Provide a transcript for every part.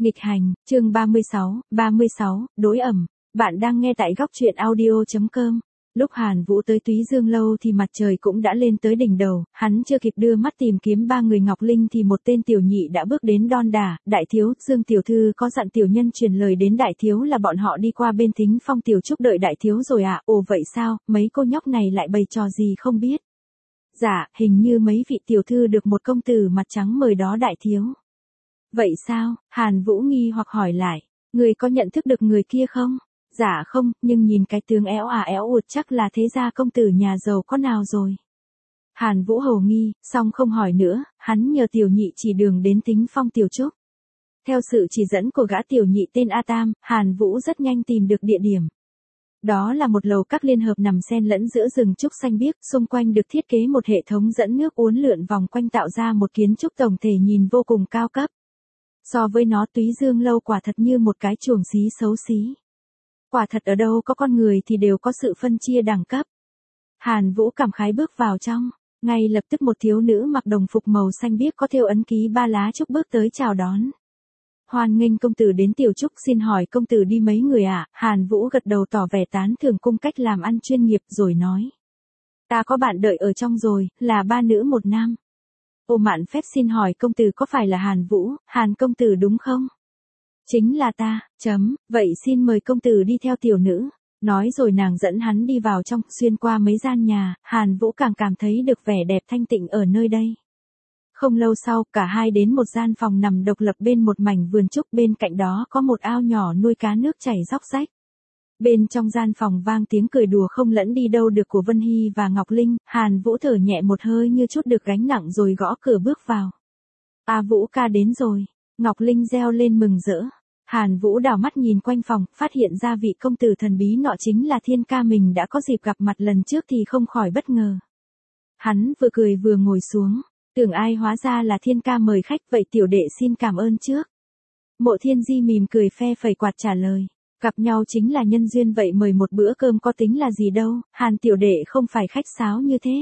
Nghịch hành, chương 36, đối ẩm. Bạn đang nghe tại góc truyện audio.com. Lúc Hàn Vũ tới Túy Dương Lâu thì mặt trời cũng đã lên tới đỉnh đầu, hắn chưa kịp đưa mắt tìm kiếm ba người Ngọc Linh thì một tên tiểu nhị đã bước đến đon đả. Đại thiếu, Dương tiểu thư có dặn tiểu nhân truyền lời đến đại thiếu là bọn họ đi qua bên Thính Phong tiểu trúc đợi đại thiếu rồi à? Ồ vậy sao, mấy cô nhóc này lại bày trò gì không biết? Dạ, hình như mấy vị tiểu thư được một công tử mặt trắng mời đó đại thiếu. Vậy sao? Hàn Vũ nghi hoặc hỏi lại, người có nhận thức được người kia không? Dạ không, nhưng nhìn cái tướng éo uột chắc là thế gia công tử nhà giàu có nào rồi. Hàn Vũ hồ nghi, xong không hỏi nữa, hắn nhờ tiểu nhị chỉ đường đến Thính Phong tiểu trúc. Theo sự chỉ dẫn của gã tiểu nhị tên A Tam, Hàn Vũ rất nhanh tìm được địa điểm. Đó là một lầu các liên hợp nằm xen lẫn giữa rừng trúc xanh biếc, xung quanh được thiết kế một hệ thống dẫn nước uốn lượn vòng quanh tạo ra một kiến trúc tổng thể nhìn vô cùng cao cấp. So với nó Túy Dương Lâu quả thật như một cái chuồng xí xấu xí. Quả thật ở đâu có con người thì đều có sự phân chia đẳng cấp. Hàn Vũ cảm khái bước vào trong, ngay lập tức một thiếu nữ mặc đồng phục màu xanh biếc có thêu ấn ký ba lá trúc bước tới chào đón. Hoan nghênh công tử đến tiểu trúc, xin hỏi công tử đi mấy người ạ? Hàn Vũ gật đầu tỏ vẻ tán thưởng cung cách làm ăn chuyên nghiệp rồi nói. Ta có bạn đợi ở trong rồi, là ba nữ một nam. Ô mạn phép xin hỏi công tử có phải là Hàn Vũ, Hàn công tử đúng không? Chính là ta, vậy xin mời công tử đi theo tiểu nữ. Nói rồi nàng dẫn hắn đi vào trong, xuyên qua mấy gian nhà, Hàn Vũ càng cảm thấy được vẻ đẹp thanh tịnh ở nơi đây. Không lâu sau, cả hai đến một gian phòng nằm độc lập bên một mảnh vườn trúc, bên cạnh đó có một ao nhỏ nuôi cá nước chảy róc rách. Bên trong gian phòng vang tiếng cười đùa không lẫn đi đâu được của Vân Hy và Ngọc Linh, Hàn Vũ thở nhẹ một hơi như chút được gánh nặng rồi gõ cửa bước vào. A Vũ ca đến rồi, Ngọc Linh reo lên mừng rỡ. Hàn Vũ đảo mắt nhìn quanh phòng, phát hiện ra vị công tử thần bí nọ chính là Thiên ca mình đã có dịp gặp mặt lần trước thì không khỏi bất ngờ. Hắn vừa cười vừa ngồi xuống, tưởng ai hóa ra là Thiên ca mời khách, vậy tiểu đệ xin cảm ơn trước. Mộ Thiên Di mỉm cười phe phẩy quạt trả lời. Gặp nhau chính là nhân duyên, vậy mời một bữa cơm có tính là gì đâu, Hàn tiểu đệ không phải khách sáo như thế.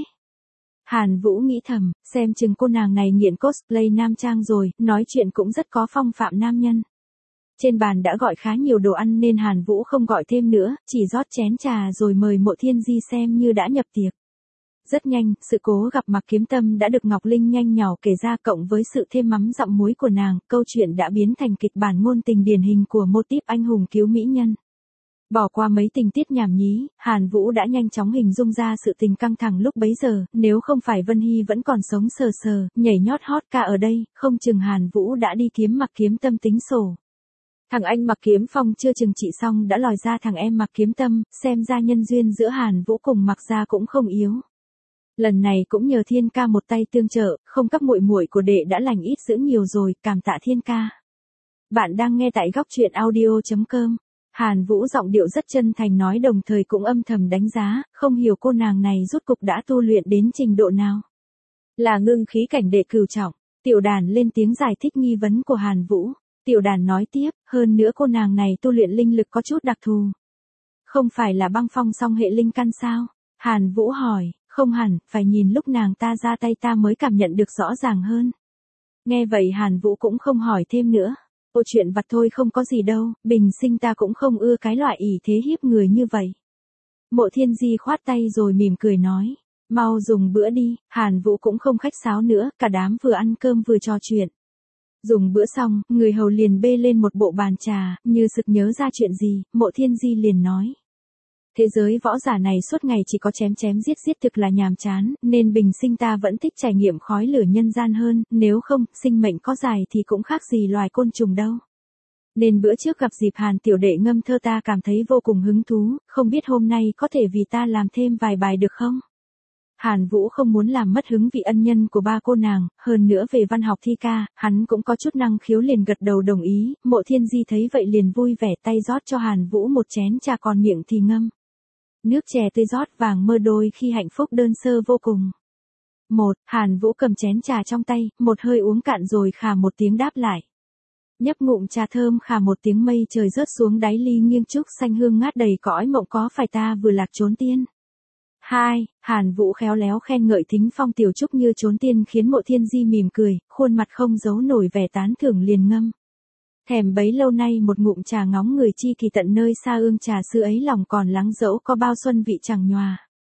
Hàn Vũ nghĩ thầm, xem chừng cô nàng này nghiện cosplay nam trang rồi, nói chuyện cũng rất có phong phạm nam nhân. Trên bàn đã gọi khá nhiều đồ ăn nên Hàn Vũ không gọi thêm nữa, chỉ rót chén trà rồi mời Mộ Thiên Di xem như đã nhập tiệc. Rất nhanh, sự cố gặp Mạc Kiếm Tâm đã được Ngọc Linh nhanh nhỏ kể ra, cộng với sự thêm mắm dặm muối của nàng, câu chuyện đã biến thành kịch bản ngôn tình điển hình của mô típ anh hùng cứu mỹ nhân. Bỏ qua mấy tình tiết nhảm nhí, Hàn Vũ đã nhanh chóng hình dung ra sự tình căng thẳng lúc bấy giờ, nếu không phải Vân Hy vẫn còn sống sờ sờ, nhảy nhót hot ca ở đây, không chừng Hàn Vũ đã đi kiếm Mạc Kiếm Tâm tính sổ. Thằng anh Mạc Kiếm Phong chưa chừng trị xong đã lòi ra thằng em Mạc Kiếm Tâm, xem ra nhân duyên giữa Hàn Vũ cùng Mạc gia cũng không yếu. Lần này cũng nhờ Thiên ca một tay tương trợ, không các muội muội của đệ đã lành ít dữ nhiều rồi, cảm tạ Thiên ca. Bạn đang nghe tại góc truyện audio.com. Hàn Vũ giọng điệu rất chân thành nói, đồng thời cũng âm thầm đánh giá, không hiểu cô nàng này rốt cục đã tu luyện đến trình độ nào. Là ngưng khí cảnh đệ cửu trọng. Tiểu Đàn lên tiếng giải thích nghi vấn của Hàn Vũ. Tiểu Đàn nói tiếp, hơn nữa cô nàng này tu luyện linh lực có chút đặc thù. Không phải là băng phong song hệ linh căn sao? Hàn Vũ hỏi. Không hẳn, phải nhìn lúc nàng ta ra tay ta mới cảm nhận được rõ ràng hơn. Nghe vậy Hàn Vũ cũng không hỏi thêm nữa. Ô chuyện vặt thôi, không có gì đâu, bình sinh ta cũng không ưa cái loại ỷ thế hiếp người như vậy. Mộ Thiên Di khoát tay rồi mỉm cười nói. Mau dùng bữa đi, Hàn Vũ cũng không khách sáo nữa, cả đám vừa ăn cơm vừa trò chuyện. Dùng bữa xong, người hầu liền bê lên một bộ bàn trà, như sực nhớ ra chuyện gì, Mộ Thiên Di liền nói. Thế giới võ giả này suốt ngày chỉ có chém giết thực là nhàm chán, nên bình sinh ta vẫn thích trải nghiệm khói lửa nhân gian hơn, nếu không, sinh mệnh có dài thì cũng khác gì loài côn trùng đâu. Nên bữa trước gặp dịp Hàn tiểu đệ ngâm thơ ta cảm thấy vô cùng hứng thú, không biết hôm nay có thể vì ta làm thêm vài bài được không? Hàn Vũ không muốn làm mất hứng vị ân nhân của ba cô nàng, hơn nữa về văn học thi ca, hắn cũng có chút năng khiếu liền gật đầu đồng ý, Mộ Thiên Di thấy vậy liền vui vẻ tay rót cho Hàn Vũ một chén trà còn miệng thì ngâm. Nước chè tươi rót vàng mơ đôi khi hạnh phúc đơn sơ vô cùng. Hàn Vũ cầm chén trà trong tay, một hơi uống cạn rồi khà một tiếng đáp lại. Nhấp ngụm trà thơm khà một tiếng, mây trời rớt xuống đáy ly nghiêng trúc xanh hương ngát đầy cõi mộng, có phải ta vừa lạc trốn tiên? Hàn Vũ khéo léo khen ngợi Thính Phong tiểu trúc như trốn tiên khiến Mộ Thiên Di mỉm cười, khuôn mặt không giấu nổi vẻ tán thưởng liền ngâm. Thèm bấy lâu nay một ngụm trà ngóng người chi kỳ tận nơi xa ương trà xưa ấy lòng còn lắng dẫu có bao xuân vị chẳng nhòa.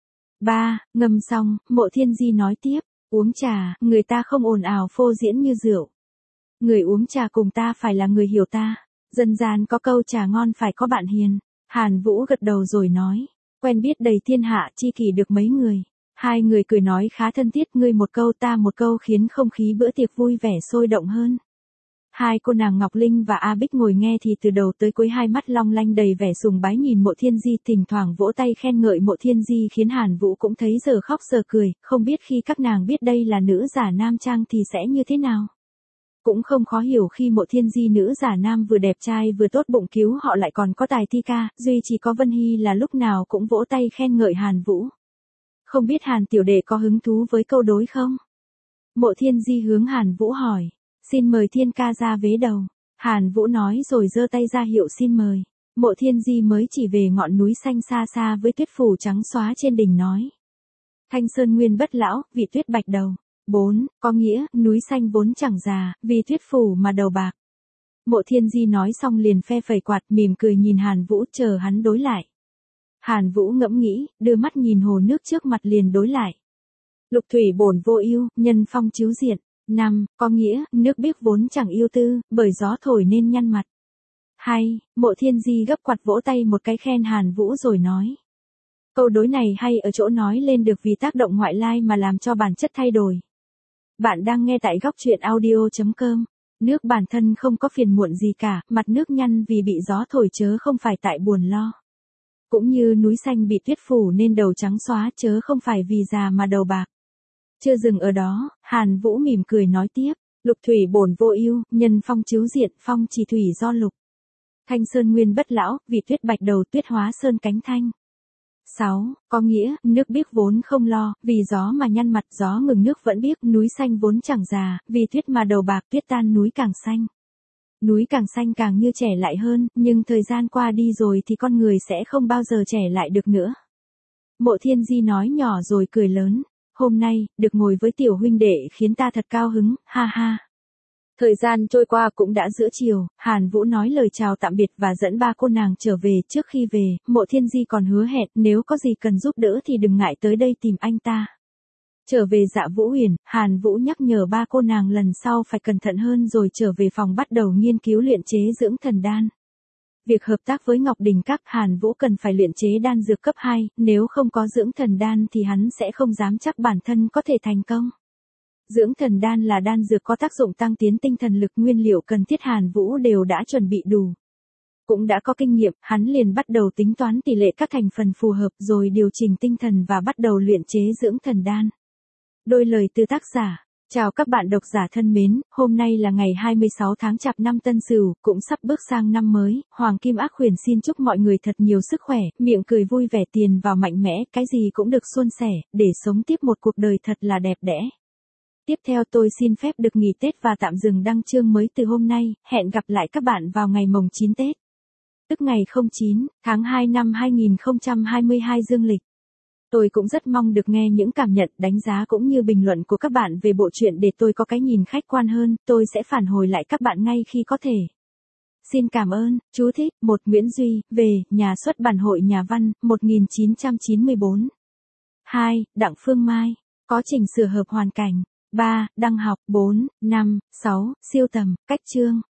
3. Ngâm xong, Mộ Thiên Di nói tiếp, uống trà, người ta không ồn ào phô diễn như rượu. Người uống trà cùng ta phải là người hiểu ta. Dân gian có câu trà ngon phải có bạn hiền. Hàn Vũ gật đầu rồi nói, quen biết đầy thiên hạ chi kỷ được mấy người. Hai người cười nói khá thân thiết, ngươi một câu ta một câu khiến không khí bữa tiệc vui vẻ sôi động hơn. Hai cô nàng Ngọc Linh và A Bích ngồi nghe thì từ đầu tới cuối hai mắt long lanh đầy vẻ sùng bái nhìn Mộ Thiên Di, thỉnh thoảng vỗ tay khen ngợi Mộ Thiên Di khiến Hàn Vũ cũng thấy giờ khóc giờ cười, không biết khi các nàng biết đây là nữ giả nam trang thì sẽ như thế nào. Cũng không khó hiểu khi Mộ Thiên Di nữ giả nam vừa đẹp trai vừa tốt bụng cứu họ lại còn có tài thi ca, duy chỉ có Vân Hy là lúc nào cũng vỗ tay khen ngợi Hàn Vũ. Không biết Hàn tiểu đệ có hứng thú với câu đối không? Mộ Thiên Di hướng Hàn Vũ hỏi. Xin mời Thiên ca ra vế đầu. Hàn Vũ nói rồi giơ tay ra hiệu xin mời. Mộ Thiên Di mới chỉ về ngọn núi xanh xa xa với tuyết phủ trắng xóa trên đỉnh nói. Thanh sơn nguyên bất lão, vì tuyết bạch đầu. 4. Có nghĩa, núi xanh vốn chẳng già, vì tuyết phủ mà đầu bạc. Mộ Thiên Di nói xong liền phe phẩy quạt mỉm cười nhìn Hàn Vũ chờ hắn đối lại. Hàn Vũ ngẫm nghĩ, đưa mắt nhìn hồ nước trước mặt liền đối lại. Lục thủy bổn vô ưu, nhân phong chiếu diện. 5. Có nghĩa, nước biếc vốn chẳng yêu tư, bởi gió thổi nên nhăn mặt. 2. Mộ Thiên Di gấp quạt vỗ tay một cái khen Hàn Vũ rồi nói. Câu đối này hay ở chỗ nói lên được vì tác động ngoại lai mà làm cho bản chất thay đổi. Bạn đang nghe tại góc truyện audio.com. Nước bản thân không có phiền muộn gì cả, mặt nước nhăn vì bị gió thổi chớ không phải tại buồn lo. Cũng như núi xanh bị tuyết phủ nên đầu trắng xóa chớ không phải vì già mà đầu bạc. Chưa dừng ở đó, Hàn Vũ mỉm cười nói tiếp, lục thủy bổn vô ưu, nhân phong chiếu diện, phong chỉ thủy do lục. Thanh sơn nguyên bất lão, vì tuyết bạch đầu tuyết hóa sơn cánh thanh. 6. Có nghĩa, nước biếc vốn không lo, vì gió mà nhăn mặt, gió ngừng nước vẫn biếc, núi xanh vốn chẳng già, vì tuyết mà đầu bạc, tuyết tan núi càng xanh. Núi càng xanh càng như trẻ lại hơn, nhưng thời gian qua đi rồi thì con người sẽ không bao giờ trẻ lại được nữa. Mộ Thiên Di nói nhỏ rồi cười lớn. Hôm nay, được ngồi với tiểu huynh đệ khiến ta thật cao hứng, ha ha. Thời gian trôi qua cũng đã giữa chiều, Hàn Vũ nói lời chào tạm biệt và dẫn ba cô nàng trở về. Trước khi về, Mộ Thiên Di còn hứa hẹn nếu có gì cần giúp đỡ thì đừng ngại tới đây tìm anh ta. Trở về Dạ Vũ Huyền, Hàn Vũ nhắc nhở ba cô nàng lần sau phải cẩn thận hơn rồi trở về phòng bắt đầu nghiên cứu luyện chế dưỡng thần đan. Việc hợp tác với Ngọc Đình Các, Hàn Vũ cần phải luyện chế đan dược cấp 2, nếu không có dưỡng thần đan thì hắn sẽ không dám chắc bản thân có thể thành công. Dưỡng thần đan là đan dược có tác dụng tăng tiến tinh thần lực, nguyên liệu cần thiết Hàn Vũ đều đã chuẩn bị đủ. Cũng đã có kinh nghiệm, hắn liền bắt đầu tính toán tỷ lệ các thành phần phù hợp rồi điều chỉnh tinh thần và bắt đầu luyện chế dưỡng thần đan. Đôi lời từ tác giả. Chào các bạn độc giả thân mến, hôm nay là ngày 26 tháng Chạp năm Tân Sửu, cũng sắp bước sang năm mới, Hoàng Kim Ác Huyền xin chúc mọi người thật nhiều sức khỏe, miệng cười vui vẻ, tiền vào mạnh mẽ, cái gì cũng được suôn sẻ, để sống tiếp một cuộc đời thật là đẹp đẽ. Tiếp theo tôi xin phép được nghỉ Tết và tạm dừng đăng chương mới từ hôm nay, hẹn gặp lại các bạn vào ngày mồng 9 Tết. Tức ngày 09 tháng 2 năm 2022 dương lịch. Tôi cũng rất mong được nghe những cảm nhận, đánh giá cũng như bình luận của các bạn về bộ truyện để tôi có cái nhìn khách quan hơn, tôi sẽ phản hồi lại các bạn ngay khi có thể. Xin cảm ơn. Chú thích: 1. Nguyễn Duy, về, Nhà xuất bản Hội Nhà văn, 1994. 2. Đặng Phương Mai, có chỉnh sửa hợp hoàn cảnh. 3. Đăng học. 4, 5, 6. Siêu tầm, cách chương.